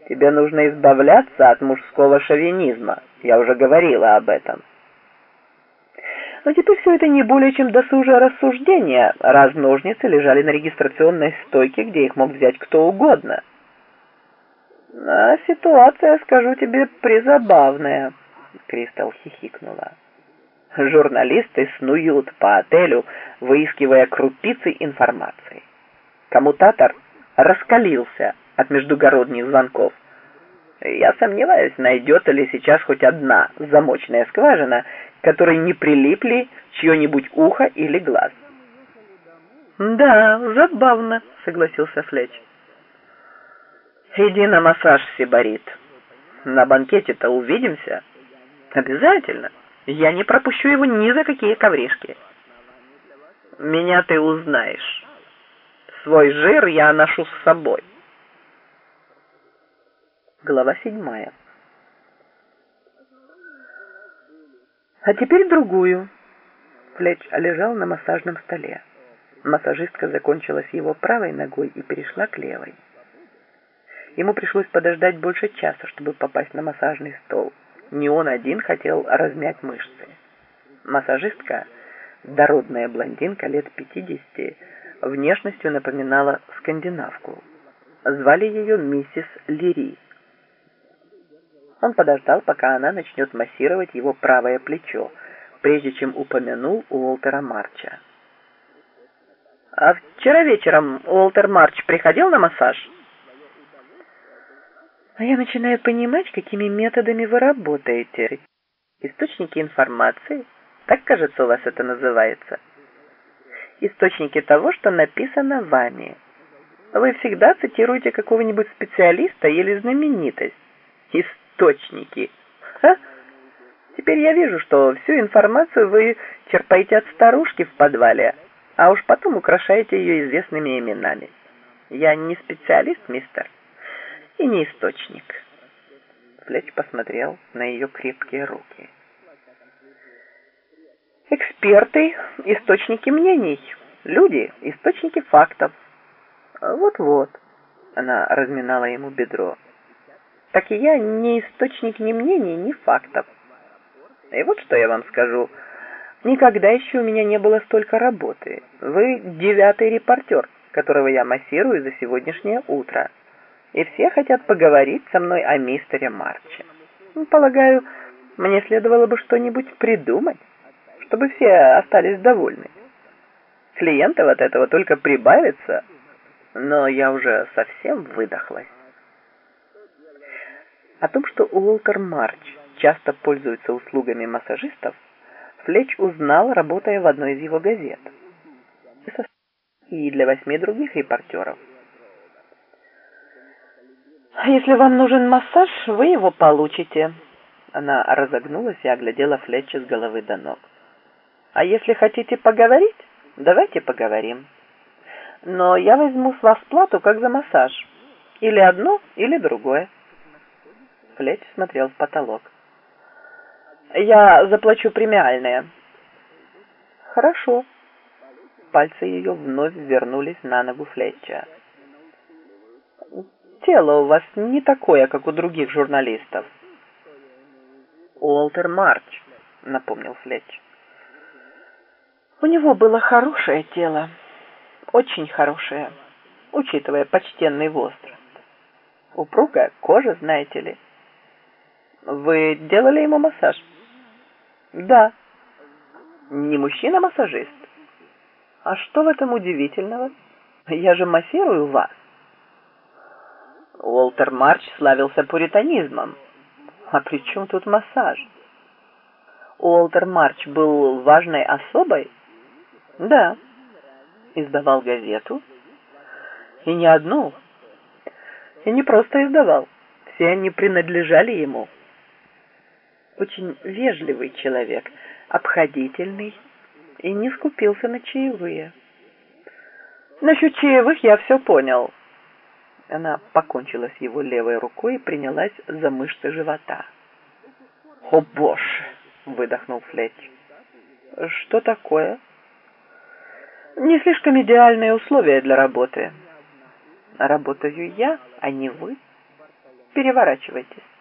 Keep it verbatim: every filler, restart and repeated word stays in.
Тебе нужно избавляться от мужского шовинизма. Я уже говорила об этом. Но теперь все это не более чем досужее рассуждение, раз ножницы лежали на регистрационной стойке, где их мог взять кто угодно. А ситуация, скажу тебе, призабавная, Кристал хихикнула. Журналисты снуют по отелю, выискивая крупицы информации. Коммутатор раскалился от междугородних звонков. Я сомневаюсь, найдется ли сейчас хоть одна замочная скважина, которой не прилипли чье-нибудь ухо или глаз. «Да, забавно», — согласился Флетч. «Иди на массаж, Сибарит. На банкете-то увидимся?» «Обязательно. Я не пропущу его ни за какие ковришки». «Меня ты узнаешь. Свой жир я ношу с собой». Глава седьмая. А теперь другую. Флетч лежал на массажном столе. Массажистка закончила с его правой ногой и перешла к левой. Ему пришлось подождать больше часа, чтобы попасть на массажный стол. Не он один хотел размять мышцы. Массажистка, дородная блондинка лет пятидесяти, внешностью напоминала скандинавку. Звали ее миссис Лири. Он подождал, пока она начнет массировать его правое плечо, прежде чем упомянул Уолтера Марча. «А вчера вечером Уолтер Марч приходил на массаж?» «А я начинаю понимать, какими методами вы работаете. Источники информации, так, кажется, у вас это называется. Источники того, что написано вами. Вы всегда цитируете какого-нибудь специалиста или знаменитость. Источники. Ха? Теперь я вижу, что всю информацию вы черпаете от старушки в подвале, а уж потом украшаете ее известными именами. Я не специалист, мистер, и не источник». Флетч посмотрел на ее крепкие руки. «Эксперты — источники мнений, люди — источники фактов. Вот-вот», — она разминала ему бедро. «Так и я не источник ни мнений, ни фактов. И вот что я вам скажу. Никогда еще у меня не было столько работы. Вы девятый репортер, которого я массирую за сегодняшнее утро. И все хотят поговорить со мной о мистере Марче. Полагаю, мне следовало бы что-нибудь придумать, чтобы все остались довольны. Клиентов от этого только прибавится, но я уже совсем выдохлась». О том, что Уолтер Марч часто пользуется услугами массажистов, Флетч узнал, работая в одной из его газет. И для восьми других репортеров. «Если вам нужен массаж, вы его получите». Она разогнулась и оглядела Флетча с головы до ног. «А если хотите поговорить, давайте поговорим. Но я возьму с вас плату, как за массаж. Или одно, или другое». Флетч смотрел в потолок. «Я заплачу премиальные». «Хорошо». Пальцы ее вновь вернулись на ногу Флетча. «Тело у вас не такое, как у других журналистов». «Уолтер Марч», — напомнил Флетч. «У него было хорошее тело, очень хорошее, учитывая почтенный возраст. Упругая кожа, знаете ли». «Вы делали ему массаж?» «Да». «Не мужчина-массажист?» «А что в этом удивительного? Я же массирую вас». Уолтер Марч славился пуританизмом. А при чем тут массаж? Уолтер Марч был важной особой? Да. Издавал газету? И не одну. И не просто издавал. Все они принадлежали ему. Очень вежливый человек, обходительный и не скупился на чаевые. Насчет чаевых я все понял. Она покончила с его левой рукой и принялась за мышцы живота. «О, боже!» — выдохнул Флетч. «Что такое?» «Не слишком идеальные условия для работы. Работаю я, а не вы. Переворачивайтесь.